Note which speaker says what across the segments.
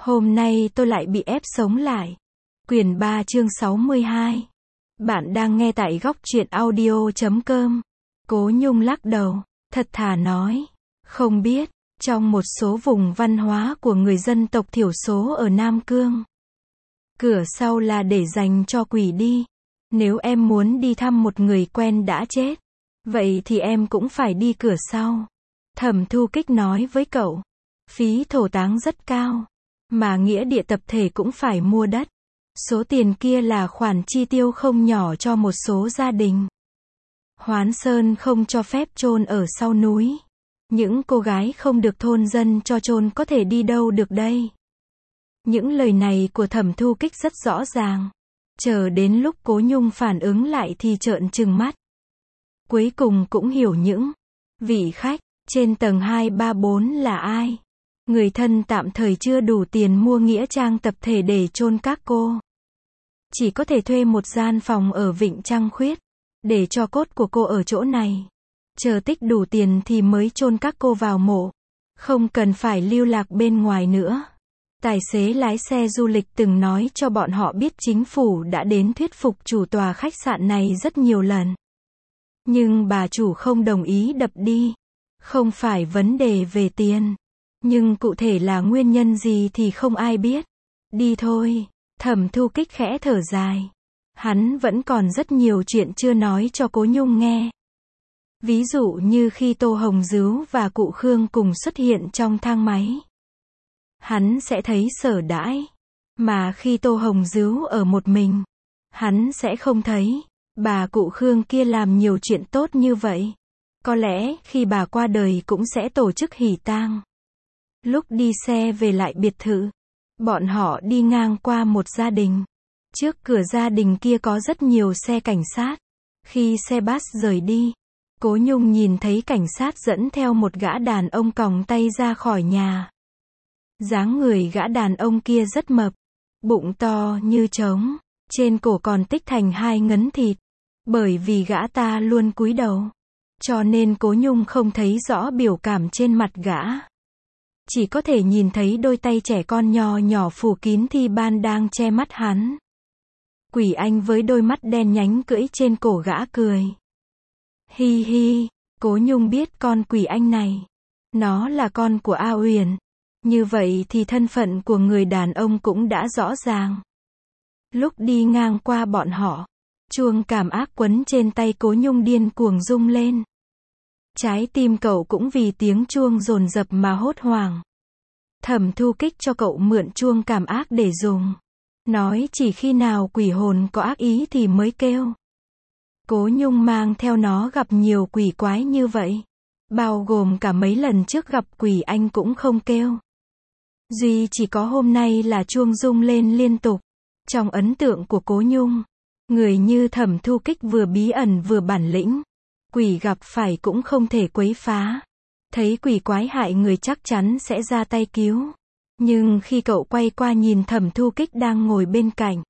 Speaker 1: Hôm nay tôi lại bị ép sống lại. Quyển 3 chương 62. Bạn đang nghe tại góc truyện audio.com. Cố Nhung lắc đầu, thật thà nói, không biết, trong một số vùng văn hóa của người dân tộc thiểu số ở Nam Cương, cửa sau là để dành cho quỷ đi. Nếu em muốn đi thăm một người quen đã chết, vậy thì em cũng phải đi cửa sau. Thẩm Thu Kích nói với cậu, phí thổ táng rất cao, mà nghĩa địa tập thể cũng phải mua đất. Số tiền kia là khoản chi tiêu không nhỏ cho một số gia đình. Hoán Sơn không cho phép chôn ở sau núi. Những cô gái không được thôn dân cho chôn có thể đi đâu được đây. Những lời này của Thẩm Thu Kích rất rõ ràng. Chờ đến lúc Cố Nhung phản ứng lại thì trợn trừng mắt. Cuối cùng cũng hiểu những vị khách trên tầng 2, 3, 4 là ai. Người thân tạm thời chưa đủ tiền mua nghĩa trang tập thể để chôn các cô. Chỉ có thể thuê một gian phòng ở Vịnh Trăng Khuyết, để cho cốt của cô ở chỗ này. Chờ tích đủ tiền thì mới chôn các cô vào mộ. Không cần phải lưu lạc bên ngoài nữa. Tài xế lái xe du lịch từng nói cho bọn họ biết chính phủ đã đến thuyết phục chủ tòa khách sạn này rất nhiều lần. Nhưng bà chủ không đồng ý đập đi. Không phải vấn đề về tiền. Nhưng cụ thể là nguyên nhân gì thì không ai biết. Đi thôi. Thẩm Thu Kích khẽ thở dài. Hắn vẫn còn rất nhiều chuyện chưa nói cho Cố Nhung nghe. Ví dụ như khi Tô Hồng Dứu và cụ Khương cùng xuất hiện trong thang máy. Hắn sẽ thấy sợ hãi. Mà khi Tô Hồng Dứu ở một mình, hắn sẽ không thấy. Bà cụ Khương kia làm nhiều chuyện tốt như vậy. Có lẽ khi bà qua đời cũng sẽ tổ chức hỉ tang. Lúc đi xe về lại biệt thự, bọn họ đi ngang qua một gia đình. Trước cửa gia đình kia có rất nhiều xe cảnh sát. Khi xe bus rời đi, Cố Nhung nhìn thấy cảnh sát dẫn theo một gã đàn ông còng tay ra khỏi nhà. Dáng người gã đàn ông kia rất mập, bụng to như trống, trên cổ còn tích thành 2 ngấn thịt. Bởi vì gã ta luôn cúi đầu, cho nên Cố Nhung không thấy rõ biểu cảm trên mặt gã. Chỉ có thể nhìn thấy đôi tay trẻ con nho nhỏ phủ kín thi ban đang che mắt hắn. Quỷ Anh với đôi mắt đen nhánh cưỡi trên cổ gã cười. Hi hi, Cố Nhung biết con Quỷ Anh này. Nó là con của A Uyển. Như vậy thì thân phận của người đàn ông cũng đã rõ ràng. Lúc đi ngang qua bọn họ, chuông cảm ác quấn trên tay Cố Nhung điên cuồng rung lên. Trái tim cậu cũng vì tiếng chuông dồn dập mà hốt hoảng. Thẩm Thu Kích cho cậu mượn chuông cảm ác để dùng. Nói chỉ khi nào quỷ hồn có ác ý thì mới kêu. Cố Nhung mang theo nó gặp nhiều quỷ quái như vậy. Bao gồm cả mấy lần trước gặp Quỷ Anh cũng không kêu. Duy chỉ có hôm nay là chuông rung lên liên tục. Trong ấn tượng của Cố Nhung, người như Thẩm Thu Kích vừa bí ẩn vừa bản lĩnh. Quỷ gặp phải cũng không thể quấy phá. Thấy quỷ quái hại người chắc chắn sẽ ra tay cứu. Nhưng khi cậu quay qua nhìn Thẩm Thu Kích đang ngồi bên cạnh,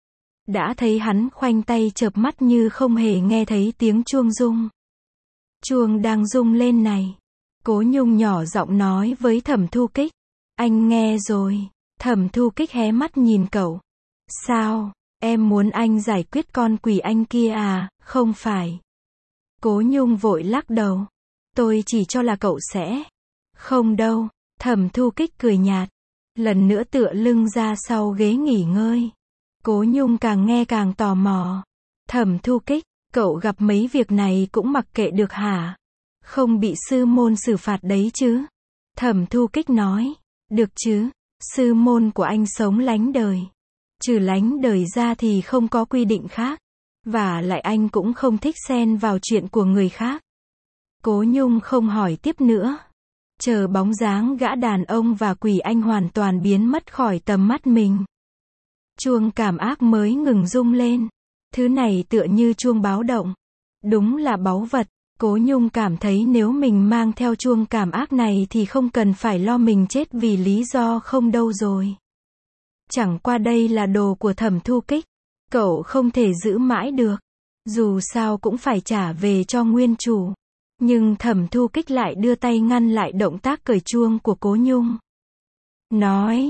Speaker 1: đã thấy hắn khoanh tay chợp mắt như không hề nghe thấy tiếng chuông rung. Chuông đang rung lên này. Cố Nhung nhỏ giọng nói với Thẩm Thu Kích. Anh nghe rồi. Thẩm Thu Kích hé mắt nhìn cậu. Sao, em muốn anh giải quyết con Quỷ Anh kia à? Không phải. Cố Nhung vội lắc đầu. Tôi chỉ cho là cậu sẽ. Không đâu. Thẩm Thu Kích cười nhạt. Lần nữa tựa lưng ra sau ghế nghỉ ngơi. Cố Nhung càng nghe càng tò mò. Thẩm Thu Kích, cậu gặp mấy việc này cũng mặc kệ được hả? Không bị sư môn xử phạt đấy chứ? Thẩm Thu Kích nói. Được chứ, sư môn của anh sống lánh đời. Trừ lánh đời ra thì không có quy định khác. Và lại anh cũng không thích xen vào chuyện của người khác. Cố Nhung không hỏi tiếp nữa. Chờ bóng dáng gã đàn ông và Quỷ Anh hoàn toàn biến mất khỏi tầm mắt mình. Chuông cảm ác mới ngừng rung lên. Thứ này tựa như chuông báo động. Đúng là báu vật. Cố Nhung cảm thấy nếu mình mang theo chuông cảm ác này thì không cần phải lo mình chết vì lý do không đâu rồi. Chẳng qua đây là đồ của Thẩm Thu Kích. Cậu không thể giữ mãi được. Dù sao cũng phải trả về cho nguyên chủ. Nhưng Thẩm Thu Kích lại đưa tay ngăn lại động tác cởi chuông của Cố Nhung. Nói,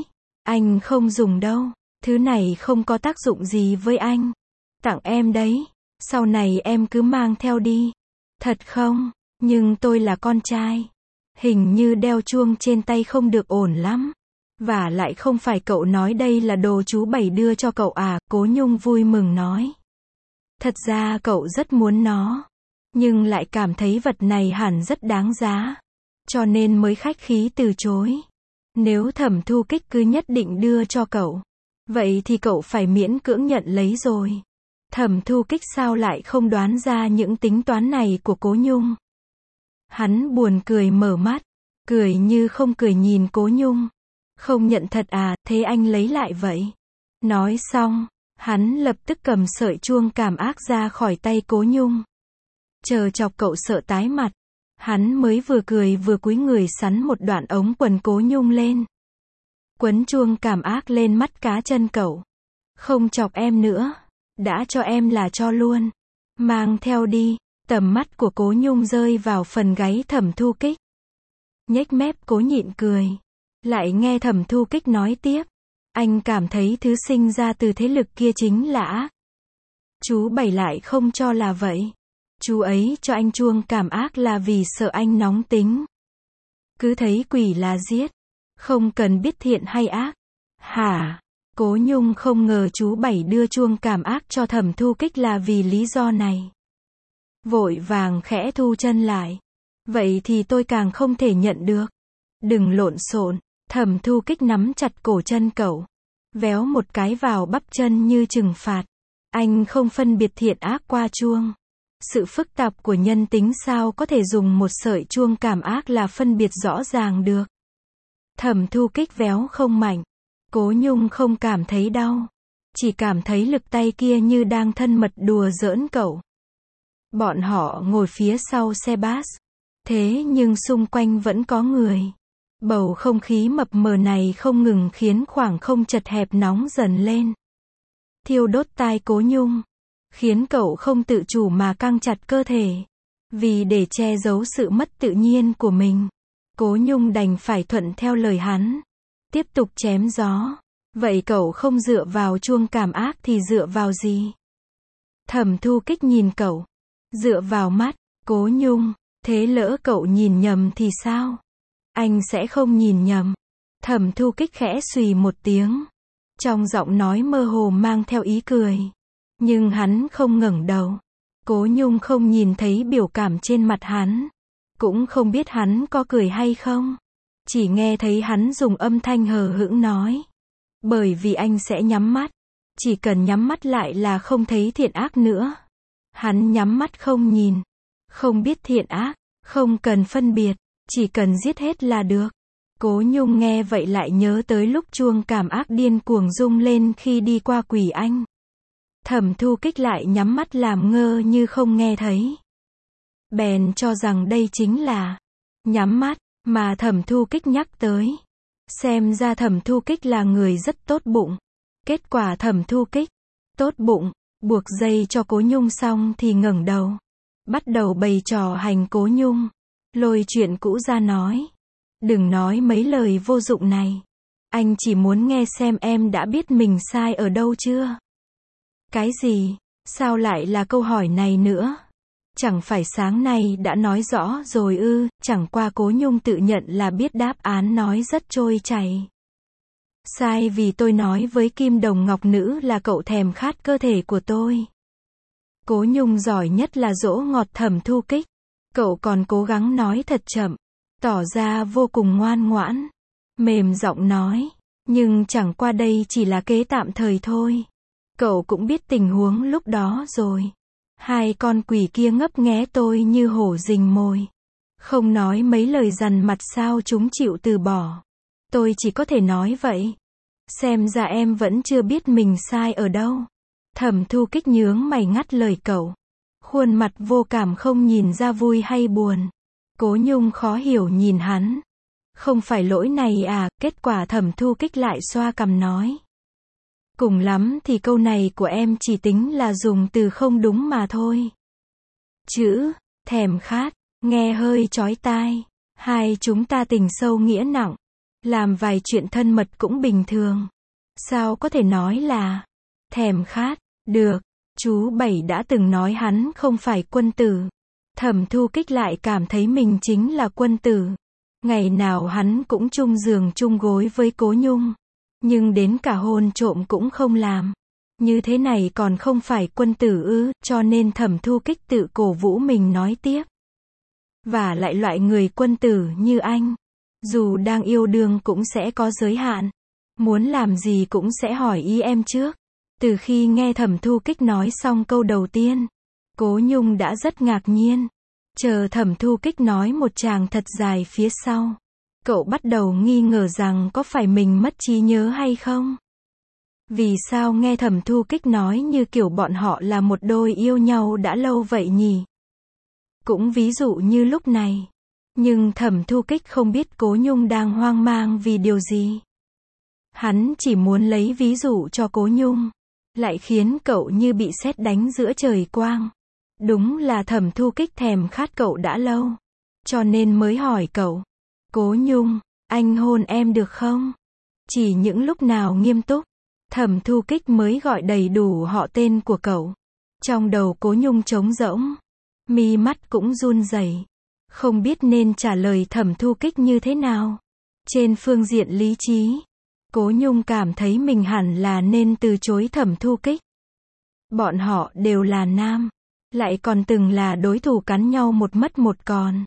Speaker 1: Anh không dùng đâu. Thứ này không có tác dụng gì với anh. Tặng em đấy. Sau này em cứ mang theo đi. Thật không? Nhưng tôi là con trai. Hình như đeo chuông trên tay không được ổn lắm. Và lại không phải cậu nói đây là đồ chú Bảy đưa cho cậu à? Cố Nhung vui mừng nói. Thật ra cậu rất muốn nó. Nhưng lại cảm thấy vật này hẳn rất đáng giá. Cho nên mới khách khí từ chối. Nếu Thẩm Thu Kích cứ nhất định đưa cho cậu, vậy thì cậu phải miễn cưỡng nhận lấy rồi. Thẩm Thu Kích sao lại không đoán ra những tính toán này của Cố Nhung. Hắn buồn cười mở mắt, cười như không cười nhìn Cố Nhung. Không nhận thật à, thế anh lấy lại vậy. Nói xong, hắn lập tức cầm sợi chuông cảm ác ra khỏi tay Cố Nhung. Chờ chọc cậu sợ tái mặt. Hắn mới vừa cười vừa cúi người sắn một đoạn ống quần Cố Nhung lên. Quấn chuông cảm ác lên mắt cá chân cậu. Không chọc em nữa. Đã cho em là cho luôn. Mang theo đi. Tầm mắt của Cố Nhung rơi vào phần gáy Thẩm Thu Kích. Nhếch mép cố nhịn cười. Lại nghe Thẩm Thu Kích nói tiếp. Anh cảm thấy thứ sinh ra từ thế lực kia chính là ác. Chú Bảy lại không cho là vậy. Chú ấy cho anh chuông cảm ác là vì sợ anh nóng tính. Cứ thấy quỷ là giết. Không cần biết thiện hay ác. Hả? Cố Nhung không ngờ chú Bảy đưa chuông cảm ác cho Thẩm Thu Kích là vì lý do này. Vội vàng khẽ thu chân lại. Vậy thì tôi càng không thể nhận được. Đừng lộn xộn. Thẩm Thu Kích nắm chặt cổ chân cậu. Véo một cái vào bắp chân như trừng phạt. Anh không phân biệt thiện ác qua chuông. Sự phức tạp của nhân tính sao có thể dùng một sợi chuông cảm ác là phân biệt rõ ràng được. Thẩm Thu Kích véo không mạnh. Cố Nhung không cảm thấy đau. Chỉ cảm thấy lực tay kia như đang thân mật đùa giỡn cậu. Bọn họ ngồi phía sau xe bus. Thế nhưng xung quanh vẫn có người. Bầu không khí mập mờ này không ngừng khiến khoảng không chật hẹp nóng dần lên. Thiêu đốt tai Cố Nhung. Khiến cậu không tự chủ mà căng chặt cơ thể. Vì để che giấu sự mất tự nhiên của mình. Cố Nhung đành phải thuận theo lời hắn. Tiếp tục chém gió. Vậy cậu không dựa vào chuông cảm ác thì dựa vào gì? Thẩm Thu Kích nhìn cậu. Dựa vào mắt. Cố Nhung. Thế lỡ cậu nhìn nhầm thì sao? Anh sẽ không nhìn nhầm. Thẩm Thu Kích khẽ xùy một tiếng. Trong giọng nói mơ hồ mang theo ý cười. Nhưng hắn không ngẩng đầu. Cố Nhung không nhìn thấy biểu cảm trên mặt hắn. Cũng không biết hắn có cười hay không. Chỉ nghe thấy hắn dùng âm thanh hờ hững nói. Bởi vì anh sẽ nhắm mắt. Chỉ cần nhắm mắt lại là không thấy thiện ác nữa. Hắn nhắm mắt không nhìn. Không biết thiện ác. Không cần phân biệt. Chỉ cần giết hết là được. Cố Nhung nghe vậy lại nhớ tới lúc chuông cảm ác điên cuồng rung lên khi đi qua Quỷ Anh. Thẩm Thu Kích lại nhắm mắt làm ngơ như không nghe thấy. Bèn cho rằng đây chính là nhắm mắt mà Thẩm Thu Kích nhắc tới. Xem ra Thẩm Thu Kích là người rất tốt bụng. Kết quả Thẩm Thu Kích tốt bụng, buộc dây cho Cố Nhung xong thì ngẩng đầu. Bắt đầu bày trò hành Cố Nhung. Lôi chuyện cũ ra nói. Đừng nói mấy lời vô dụng này. Anh chỉ muốn nghe xem em đã biết mình sai ở đâu chưa? Cái gì? Sao lại là câu hỏi này nữa? Chẳng phải sáng nay đã nói rõ rồi ư? Chẳng qua Cố Nhung tự nhận là biết đáp án nói rất trôi chảy. Sai vì tôi nói với Kim Đồng Ngọc Nữ là cậu thèm khát cơ thể của tôi. Cố Nhung giỏi nhất là dỗ ngọt Thẩm Thu Kích. Cậu còn cố gắng nói thật chậm. Tỏ ra vô cùng ngoan ngoãn. Mềm giọng nói. Nhưng chẳng qua đây chỉ là kế tạm thời thôi. Cậu cũng biết tình huống lúc đó rồi. Hai con quỷ kia ngấp nghé tôi như hổ rình mồi. Không nói mấy lời dằn mặt sao chúng chịu từ bỏ. Tôi chỉ có thể nói vậy. Xem ra em vẫn chưa biết mình sai ở đâu. Thẩm Thu Kích nhướng mày ngắt lời cậu. Khuôn mặt vô cảm không nhìn ra vui hay buồn. Cố Nhung khó hiểu nhìn hắn. Không phải lỗi này à? Kết quả Thẩm Thu Kích lại xoa cằm nói. Cùng lắm thì câu này của em chỉ tính là dùng từ không đúng mà thôi. Chữ thèm khát nghe hơi chói tai. Hai chúng ta tình sâu nghĩa nặng. Làm vài chuyện thân mật cũng bình thường. Sao có thể nói là thèm khát, được. Chú Bảy đã từng nói hắn không phải quân tử. Thẩm Thu Kích lại cảm thấy mình chính là quân tử. Ngày nào hắn cũng chung giường chung gối với Cố Nhung. Nhưng đến cả hôn trộm cũng không làm. Như thế này còn không phải quân tử ư, cho nên Thẩm Thu Kích tự cổ vũ mình nói tiếp. Và lại loại người quân tử như anh, dù đang yêu đương cũng sẽ có giới hạn. Muốn làm gì cũng sẽ hỏi ý em trước. Từ khi nghe Thẩm Thu Kích nói xong câu đầu tiên, Cố Nhung đã rất ngạc nhiên. Chờ Thẩm Thu Kích nói một tràng thật dài phía sau, cậu bắt đầu nghi ngờ rằng có phải mình mất trí nhớ hay không? Vì sao nghe Thẩm Thu Kích nói như kiểu bọn họ là một đôi yêu nhau đã lâu vậy nhỉ? Cũng ví dụ như lúc này. Nhưng Thẩm Thu Kích không biết Cố Nhung đang hoang mang vì điều gì. Hắn chỉ muốn lấy ví dụ cho Cố Nhung, lại khiến cậu như bị sét đánh giữa trời quang. Đúng là Thẩm Thu Kích thèm khát cậu đã lâu, cho nên mới hỏi cậu. Cố Nhung, anh hôn em được không? Chỉ những lúc nào nghiêm túc, Thẩm Thu Kích mới gọi đầy đủ họ tên của cậu. Trong đầu Cố Nhung trống rỗng, mi mắt cũng run rẩy, không biết nên trả lời Thẩm Thu Kích như thế nào. Trên phương diện lý trí, Cố Nhung cảm thấy mình hẳn là nên từ chối Thẩm Thu Kích. Bọn họ đều là nam, lại còn từng là đối thủ cắn nhau một mất một còn.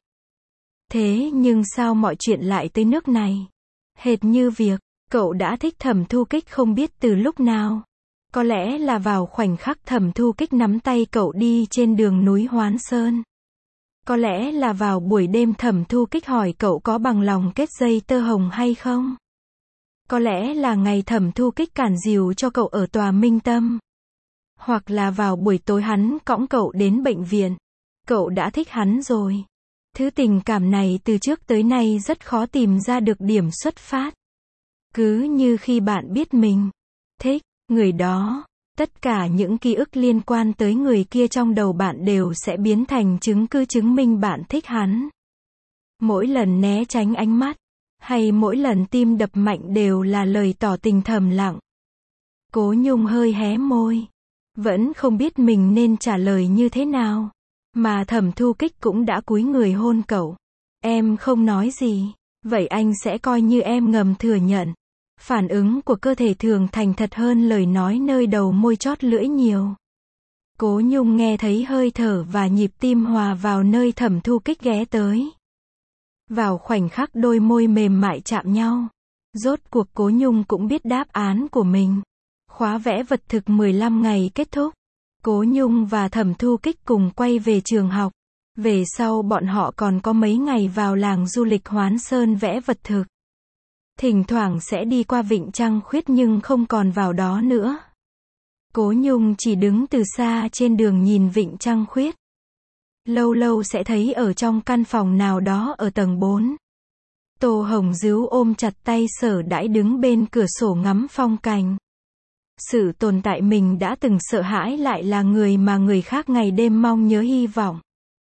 Speaker 1: Thế nhưng sao mọi chuyện lại tới nước này? Hệt như việc, cậu đã thích Thẩm Thu Kích không biết từ lúc nào. Có lẽ là vào khoảnh khắc Thẩm Thu Kích nắm tay cậu đi trên đường núi Hoán Sơn. Có lẽ là vào buổi đêm Thẩm Thu Kích hỏi cậu có bằng lòng kết dây tơ hồng hay không. Có lẽ là ngày Thẩm Thu Kích cản dìu cho cậu ở tòa Minh Tâm. Hoặc là vào buổi tối hắn cõng cậu đến bệnh viện. Cậu đã thích hắn rồi. Thứ tình cảm này từ trước tới nay rất khó tìm ra được điểm xuất phát. Cứ như khi bạn biết mình thích người đó, tất cả những ký ức liên quan tới người kia trong đầu bạn đều sẽ biến thành chứng cứ chứng minh bạn thích hắn. Mỗi lần né tránh ánh mắt, hay mỗi lần tim đập mạnh đều là lời tỏ tình thầm lặng. Cố Nhung hơi hé môi, vẫn không biết mình nên trả lời như thế nào. Mà Thẩm Thu Kích cũng đã cúi người hôn cậu. Em không nói gì, vậy anh sẽ coi như em ngầm thừa nhận. Phản ứng của cơ thể thường thành thật hơn lời nói nơi đầu môi chót lưỡi nhiều. Cố Nhung nghe thấy hơi thở và nhịp tim hòa vào nơi Thẩm Thu Kích ghé tới. Vào khoảnh khắc đôi môi mềm mại chạm nhau, rốt cuộc Cố Nhung cũng biết đáp án của mình. Khóa vẽ vật thực 15 ngày kết thúc. Cố Nhung và Thẩm Thu Kích cùng quay về trường học. Về sau bọn họ còn có mấy ngày vào làng du lịch Hoán Sơn vẽ vật thực. Thỉnh thoảng sẽ đi qua Vịnh Trăng Khuyết nhưng không còn vào đó nữa. Cố Nhung chỉ đứng từ xa trên đường nhìn Vịnh Trăng Khuyết. Lâu lâu sẽ thấy ở trong căn phòng nào đó ở tầng 4. Tô Hồng Dứu ôm chặt tay Sở Đãi đứng bên cửa sổ ngắm phong cảnh. Sự tồn tại mình đã từng sợ hãi lại là người mà người khác ngày đêm mong nhớ hy vọng.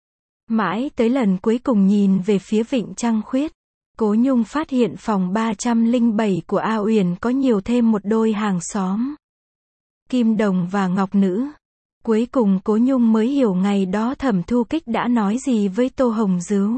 Speaker 1: Mãi tới lần cuối cùng nhìn về phía Vịnh Trăng Khuyết, Cố Nhung phát hiện phòng 307 của A Uyển có nhiều thêm một đôi hàng xóm. Kim Đồng và Ngọc Nữ. Cuối cùng Cố Nhung mới hiểu ngày đó Thẩm Thu Kích đã nói gì với Tô Hồng Dứu.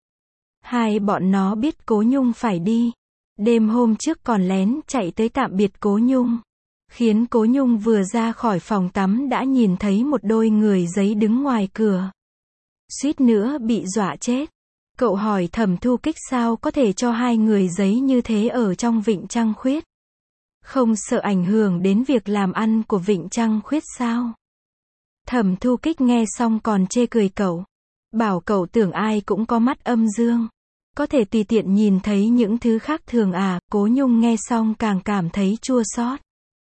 Speaker 1: Hai bọn nó biết Cố Nhung phải đi. Đêm hôm trước còn lén chạy tới tạm biệt Cố Nhung. Khiến Cố Nhung vừa ra khỏi phòng tắm đã nhìn thấy một đôi người giấy đứng ngoài cửa. Suýt nữa bị dọa chết. Cậu hỏi Thẩm Thu Kích sao có thể cho hai người giấy như thế ở trong Vịnh Trăng Khuyết. Không sợ ảnh hưởng đến việc làm ăn của Vịnh Trăng Khuyết sao? Thẩm Thu Kích nghe xong còn chê cười cậu. Bảo cậu tưởng ai cũng có mắt âm dương. Có thể tùy tiện nhìn thấy những thứ khác thường à. Cố Nhung nghe xong càng cảm thấy chua xót.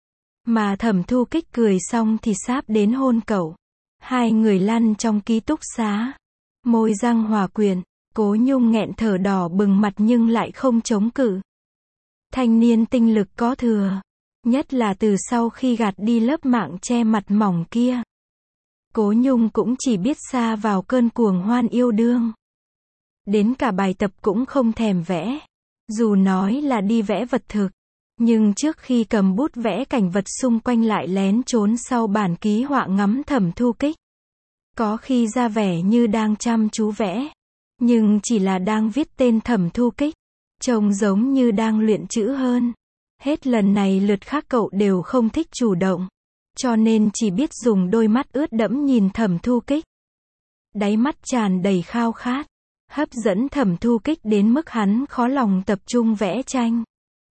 Speaker 1: Mà Thẩm Thu Kích cười xong thì sáp đến hôn cậu. Hai người lăn trong ký túc xá. Môi răng hòa quyện. Cố Nhung nghẹn thở đỏ bừng mặt nhưng lại không chống cự. Thanh niên tinh lực có thừa. Nhất là từ sau khi gạt đi lớp mạng che mặt mỏng kia. Cố Nhung cũng chỉ biết sa vào cơn cuồng hoan yêu đương. Đến cả bài tập cũng không thèm vẽ. Dù nói là đi vẽ vật thực, nhưng trước khi cầm bút vẽ cảnh vật xung quanh lại lén trốn sau bản ký họa ngắm Thẩm Thu Kích. Có khi ra vẻ như đang chăm chú vẽ, nhưng chỉ là đang viết tên Thẩm Thu Kích, trông giống như đang luyện chữ hơn. Hết lần này lượt khác cậu đều không thích chủ động, cho nên chỉ biết dùng đôi mắt ướt đẫm nhìn Thẩm Thu Kích. Đáy mắt tràn đầy khao khát, hấp dẫn Thẩm Thu Kích đến mức hắn khó lòng tập trung vẽ tranh.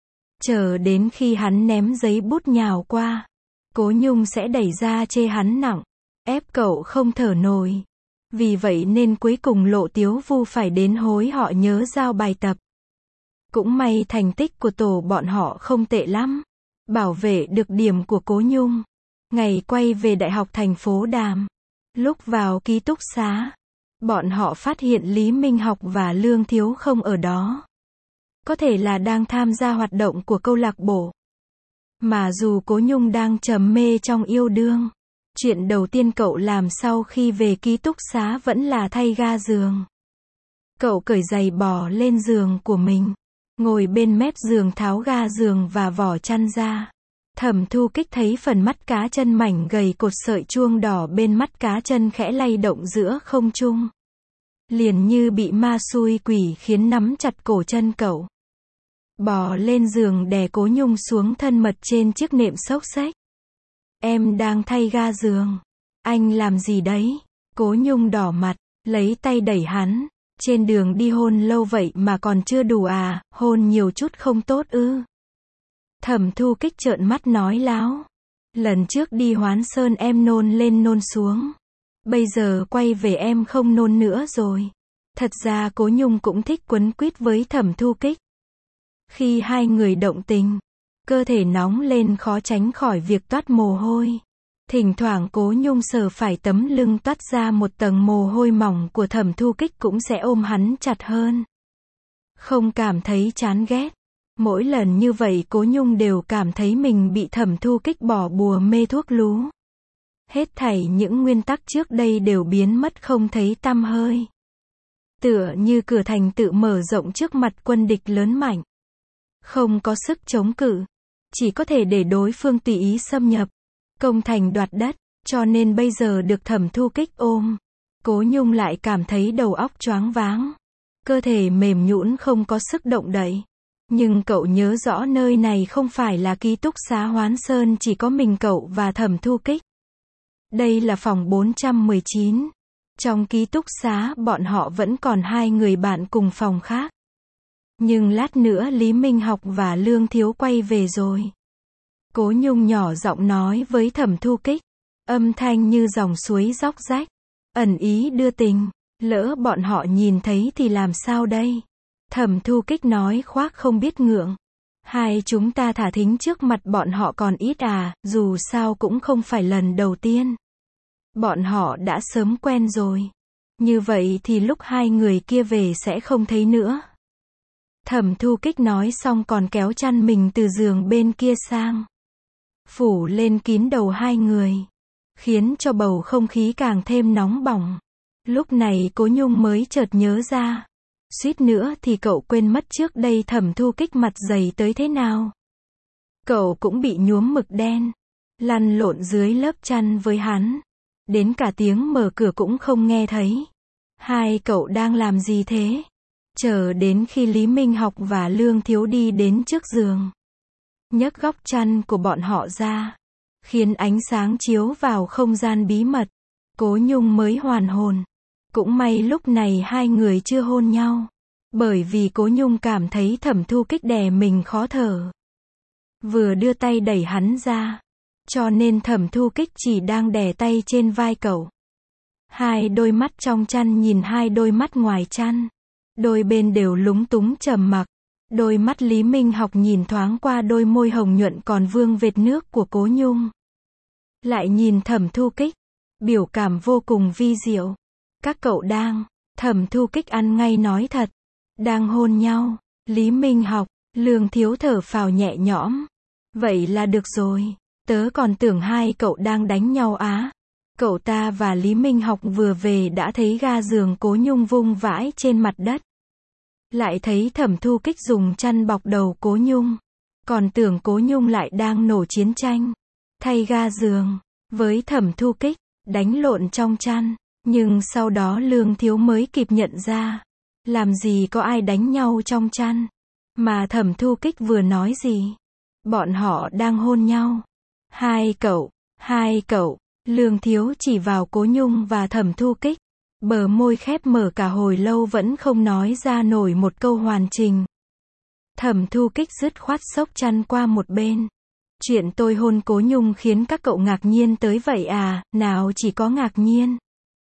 Speaker 1: Chờ đến khi hắn ném giấy bút nhào qua, Cố Nhung sẽ đẩy ra chê hắn nặng, ép cậu không thở nổi. Vì vậy nên cuối cùng Lộ Tiếu Vu phải đến hối họ nhớ giao bài tập. Cũng may thành tích của tổ bọn họ không tệ lắm, bảo vệ được điểm của Cố Nhung. Ngày quay về Đại học thành phố Đàm, lúc vào ký túc xá, bọn họ phát hiện Lý Minh Học và Lương Thiếu không ở đó. Có thể là đang tham gia hoạt động của câu lạc bộ. Mà dù Cố Nhung đang trầm mê trong yêu đương, chuyện đầu tiên cậu làm sau khi về ký túc xá vẫn là thay ga giường. Cậu cởi giày bò lên giường của mình, ngồi bên mép giường tháo ga giường và vỏ chăn ra. Thẩm Thu Kích thấy phần mắt cá chân mảnh gầy cột sợi chuông đỏ bên mắt cá chân khẽ lay động giữa không trung. Liền như bị ma xui quỷ khiến nắm chặt cổ chân cậu. Bò lên giường đè Cố Nhung xuống thân mật trên chiếc nệm xốc xếch. Em đang thay ga giường. Anh làm gì đấy? Cố Nhung đỏ mặt, lấy tay đẩy hắn. Trên đường đi hôn lâu vậy mà còn chưa đủ à, hôn nhiều chút không tốt ư? Thẩm Thu Kích trợn mắt nói láo. Lần trước đi Hoán Sơn em nôn lên nôn xuống. Bây giờ quay về em không nôn nữa rồi. Thật ra Cố Nhung cũng thích quấn quýt với Thẩm Thu Kích. Khi hai người động tình, cơ thể nóng lên khó tránh khỏi việc toát mồ hôi. Thỉnh thoảng Cố Nhung sờ phải tấm lưng toát ra một tầng mồ hôi mỏng của Thẩm Thu Kích cũng sẽ ôm hắn chặt hơn. Không cảm thấy chán ghét. Mỗi lần như vậy Cố Nhung đều cảm thấy mình bị Thẩm Thu Kích bỏ bùa mê thuốc lú. Hết thảy những nguyên tắc trước đây đều biến mất không thấy tăm hơi. Tựa như cửa thành tự mở rộng trước mặt quân địch lớn mạnh. Không có sức chống cự, chỉ có thể để đối phương tùy ý xâm nhập, công thành đoạt đất, cho nên bây giờ được Thẩm Thu Kích ôm, Cố Nhung lại cảm thấy đầu óc choáng váng, cơ thể mềm nhũn không có sức động đậy. Nhưng cậu nhớ rõ nơi này không phải là ký túc xá Hoán Sơn chỉ có mình cậu và Thẩm Thu Kích. Đây là phòng 419. Trong ký túc xá bọn họ vẫn còn hai người bạn cùng phòng khác. Nhưng lát nữa Lý Minh Học và Lương Thiếu quay về rồi. Cố Nhung nhỏ giọng nói với Thẩm Thu Kích, âm thanh như dòng suối róc rách, ẩn ý đưa tình, lỡ bọn họ nhìn thấy thì làm sao đây? Thẩm Thu Kích nói khoác không biết ngượng. Hai chúng ta thả thính trước mặt bọn họ còn ít à, dù sao cũng không phải lần đầu tiên. Bọn họ đã sớm quen rồi. Như vậy thì lúc hai người kia về sẽ không thấy nữa. Thẩm Thu Kích nói xong còn kéo chăn mình từ giường bên kia sang, phủ lên kín đầu hai người, khiến cho bầu không khí càng thêm nóng bỏng. Lúc này Cố Nhung mới chợt nhớ ra, suýt nữa thì cậu quên mất trước đây Thẩm Thu Kích mặt dày tới thế nào. Cậu cũng bị nhuốm mực đen, lăn lộn dưới lớp chăn với hắn, đến cả tiếng mở cửa cũng không nghe thấy. Hai cậu đang làm gì thế? Chờ đến khi Lý Minh Học và Lương Thiếu đi đến trước giường, nhấc góc chăn của bọn họ ra, khiến ánh sáng chiếu vào không gian bí mật, Cố Nhung mới hoàn hồn. Cũng may lúc này hai người chưa hôn nhau, bởi vì Cố Nhung cảm thấy Thẩm Thu Kích đè mình khó thở, vừa đưa tay đẩy hắn ra, cho nên Thẩm Thu Kích chỉ đang đè tay trên vai cậu. Hai đôi mắt trong chăn nhìn hai đôi mắt ngoài chăn, đôi bên đều lúng túng trầm mặc. Đôi mắt Lý Minh Học nhìn thoáng qua đôi môi hồng nhuận còn vương vệt nước của Cố Nhung, lại nhìn Thẩm Thu Kích, biểu cảm vô cùng vi diệu. Các cậu đang, Thẩm Thu Kích ăn ngay nói thật, đang hôn nhau. Lý Minh Học, Lương Thiếu thở phào nhẹ nhõm. Vậy là được rồi, tớ còn tưởng hai cậu đang đánh nhau á. Cậu ta và Lý Minh Học vừa về đã thấy ga giường Cố Nhung vung vãi trên mặt đất. Lại thấy Thẩm Thu Kích dùng chăn bọc đầu Cố Nhung. Còn tưởng Cố Nhung lại đang nổ chiến tranh. Thay ga giường. Với Thẩm Thu Kích. Đánh lộn trong chăn. Nhưng sau đó Lương Thiếu mới kịp nhận ra. Làm gì có ai đánh nhau trong chăn. Mà Thẩm Thu Kích vừa nói gì. Bọn họ đang hôn nhau. Hai cậu. Lương Thiếu chỉ vào Cố Nhung và Thẩm Thu Kích. Bờ môi khép mở cả hồi lâu vẫn không nói ra nổi một câu hoàn chỉnh. Thẩm Thu Kích dứt khoát xốc chăn qua một bên. Chuyện tôi hôn Cố Nhung khiến các cậu ngạc nhiên tới vậy à, nào chỉ có ngạc nhiên.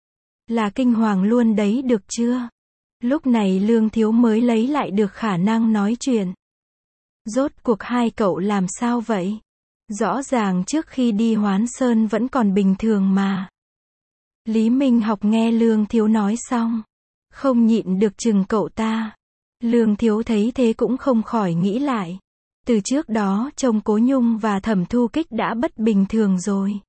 Speaker 1: Là kinh hoàng luôn đấy được chưa? Lúc này Lương Thiếu mới lấy lại được khả năng nói chuyện. Rốt cuộc hai cậu làm sao vậy? Rõ ràng trước khi đi Hoán Sơn vẫn còn bình thường mà. Lý Minh Học nghe Lương Thiếu nói xong. Không nhịn được chừng cậu ta. Lương Thiếu thấy thế cũng không khỏi nghĩ lại. Từ trước đó trông Cố Nhung và Thẩm Thu Kích đã bất bình thường rồi.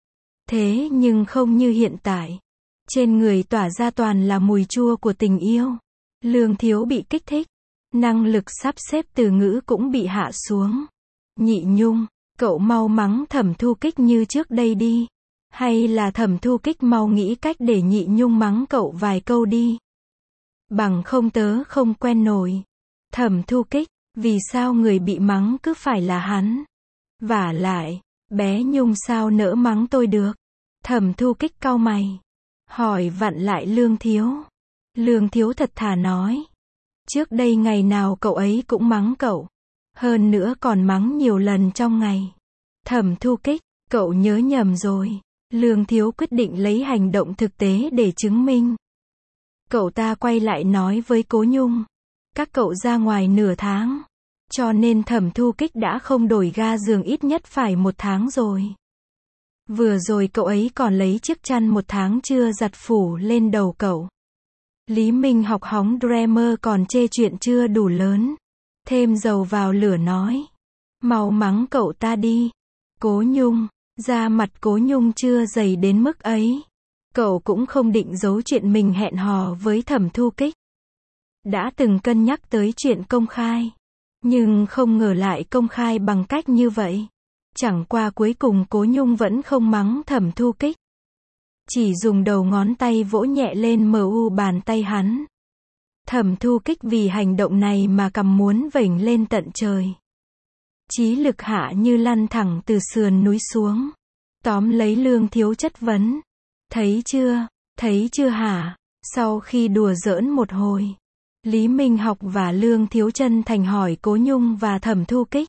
Speaker 1: Thế nhưng không như hiện tại. Trên người tỏa ra toàn là mùi chua của tình yêu. Lương Thiếu bị kích thích. Năng lực sắp xếp từ ngữ cũng bị hạ xuống. Nhị Nhung, cậu mau mắng Thẩm Thu Kích như trước đây đi. Hay là Thẩm Thu Kích mau nghĩ cách để Nhị Nhung mắng cậu vài câu đi. Bằng không tớ không quen nổi. Thẩm Thu Kích, vì sao người bị mắng cứ phải là hắn? Vả lại, bé Nhung sao nỡ mắng tôi được? Thẩm Thu Kích cau mày. Hỏi vặn lại Lương Thiếu. Lương Thiếu thật thà nói. Trước đây ngày nào cậu ấy cũng mắng cậu. Hơn nữa còn mắng nhiều lần trong ngày. Thẩm Thu Kích, cậu nhớ nhầm rồi. Lương Thiếu quyết định lấy hành động thực tế để chứng minh. Cậu ta quay lại nói với Cố Nhung. Các cậu ra ngoài nửa tháng. Cho nên Thẩm Thu Kích đã không đổi ga giường ít nhất phải 1 tháng rồi. Vừa rồi cậu ấy còn lấy chiếc chăn 1 tháng chưa giặt phủ lên đầu cậu. Lý Minh Học hóng Dreamer còn chê chuyện chưa đủ lớn. Thêm dầu vào lửa nói. Mau mắng cậu ta đi. Cố Nhung, da mặt Cố Nhung chưa dày đến mức ấy. Cậu cũng không định giấu chuyện mình hẹn hò với Thẩm Thu Kích. Đã từng cân nhắc tới chuyện công khai. Nhưng không ngờ lại công khai bằng cách như vậy. Chẳng qua cuối cùng Cố Nhung vẫn không mắng Thẩm Thu Kích. Chỉ dùng đầu ngón tay vỗ nhẹ lên mu bàn tay hắn. Thẩm Thu Kích vì hành động này mà cằm muốn vểnh lên tận trời. Chí lực hạ như lăn thẳng từ sườn núi xuống. Tóm lấy Lương Thiếu chất vấn. Thấy chưa hả? Sau khi đùa giỡn một hồi. Lý Minh Học và Lương Thiếu chân thành hỏi Cố Nhung và Thẩm Thu Kích.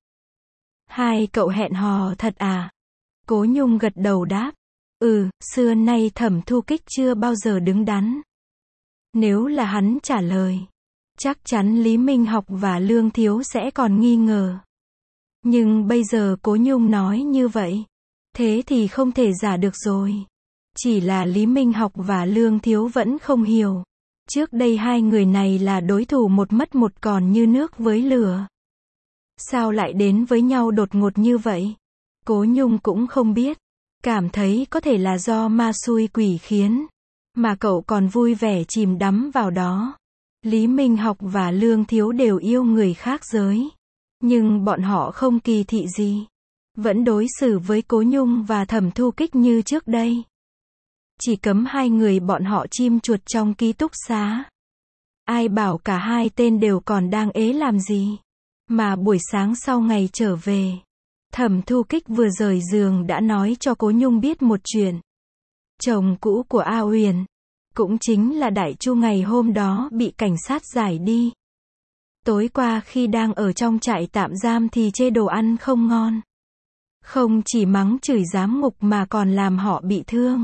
Speaker 1: Hai cậu hẹn hò thật à? Cố Nhung gật đầu đáp. Xưa nay Thẩm Thu Kích chưa bao giờ đứng đắn. Nếu là hắn trả lời, chắc chắn Lý Minh Học và Lương Thiếu sẽ còn nghi ngờ. Nhưng bây giờ Cố Nhung nói như vậy, thế thì không thể giả được rồi. Chỉ là Lý Minh Học và Lương Thiếu vẫn không hiểu. Trước đây hai người này là đối thủ một mất một còn như nước với lửa. Sao lại đến với nhau đột ngột như vậy? Cố Nhung cũng không biết. Cảm thấy có thể là do ma xui quỷ khiến. Mà cậu còn vui vẻ chìm đắm vào đó. Lý Minh Học và Lương Thiếu đều yêu người khác giới. Nhưng bọn họ không kỳ thị gì. Vẫn đối xử với Cố Nhung và Thẩm Thu Kích như trước đây. Chỉ cấm hai người bọn họ chim chuột trong ký túc xá. Ai bảo cả hai tên đều còn đang ế làm gì. Mà buổi sáng sau ngày trở về, Thẩm Thu Kích vừa rời giường đã nói cho Cố Nhung biết một chuyện. Chồng cũ của A Uyển, cũng chính là Đại Chu ngày hôm đó bị cảnh sát giải đi. Tối qua khi đang ở trong trại tạm giam thì chê đồ ăn không ngon. Không chỉ mắng chửi giám ngục mà còn làm họ bị thương.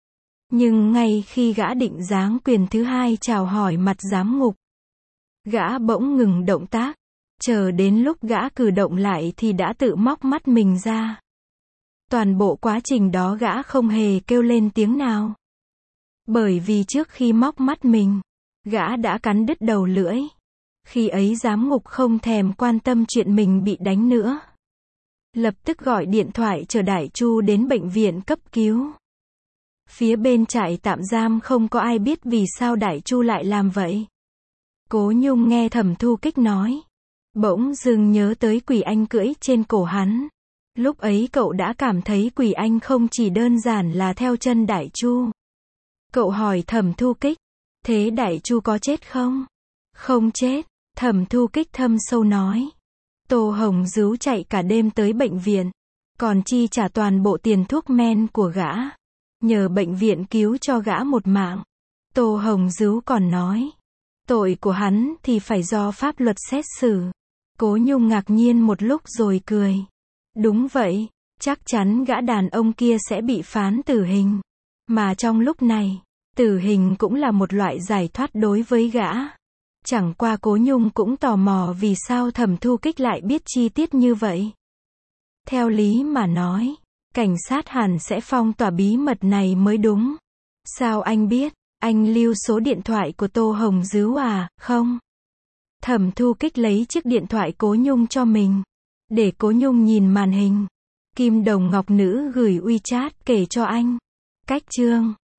Speaker 1: Nhưng ngay khi gã định giáng quyền thứ hai chào hỏi mặt giám ngục, gã bỗng ngừng động tác. Chờ đến lúc gã cử động lại thì đã tự móc mắt mình ra. Toàn bộ quá trình đó gã không hề kêu lên tiếng nào. Bởi vì trước khi móc mắt mình, gã đã cắn đứt đầu lưỡi. Khi ấy giám ngục không thèm quan tâm chuyện mình bị đánh nữa. Lập tức gọi điện thoại chờ Đại Chu đến bệnh viện cấp cứu. Phía bên trại tạm giam không có ai biết vì sao Đại Chu lại làm vậy. Cố Nhung nghe Thẩm Thu Kích nói. Bỗng dưng nhớ tới Quỷ Anh cưỡi trên cổ hắn. Lúc ấy cậu đã cảm thấy Quỷ Anh không chỉ đơn giản là theo chân Đại Chu. Cậu hỏi Thẩm Thu Kích. Thế Đại Chu có chết không? Không chết. Thẩm Thu Kích thâm sâu nói. Tô Hồng Dứu chạy cả đêm tới bệnh viện. Còn chi trả toàn bộ tiền thuốc men của gã. Nhờ bệnh viện cứu cho gã một mạng. Tô Hồng Dứu còn nói. Tội của hắn thì phải do pháp luật xét xử. Cố Nhung ngạc nhiên một lúc rồi cười. Đúng vậy, chắc chắn gã đàn ông kia sẽ bị phán tử hình. Mà trong lúc này, tử hình cũng là một loại giải thoát đối với gã. Chẳng qua Cố Nhung cũng tò mò vì sao Thẩm Thu Kích lại biết chi tiết như vậy. Theo lý mà nói, cảnh sát hẳn sẽ phong tỏa bí mật này mới đúng. Sao anh biết? Anh lưu số điện thoại của Tô Hồng Dứu à, không? Thẩm Thu Kích lấy chiếc điện thoại Cố Nhung cho mình. Để Cố Nhung nhìn màn hình. Kim Đồng Ngọc Nữ gửi WeChat kể cho anh. Cách chương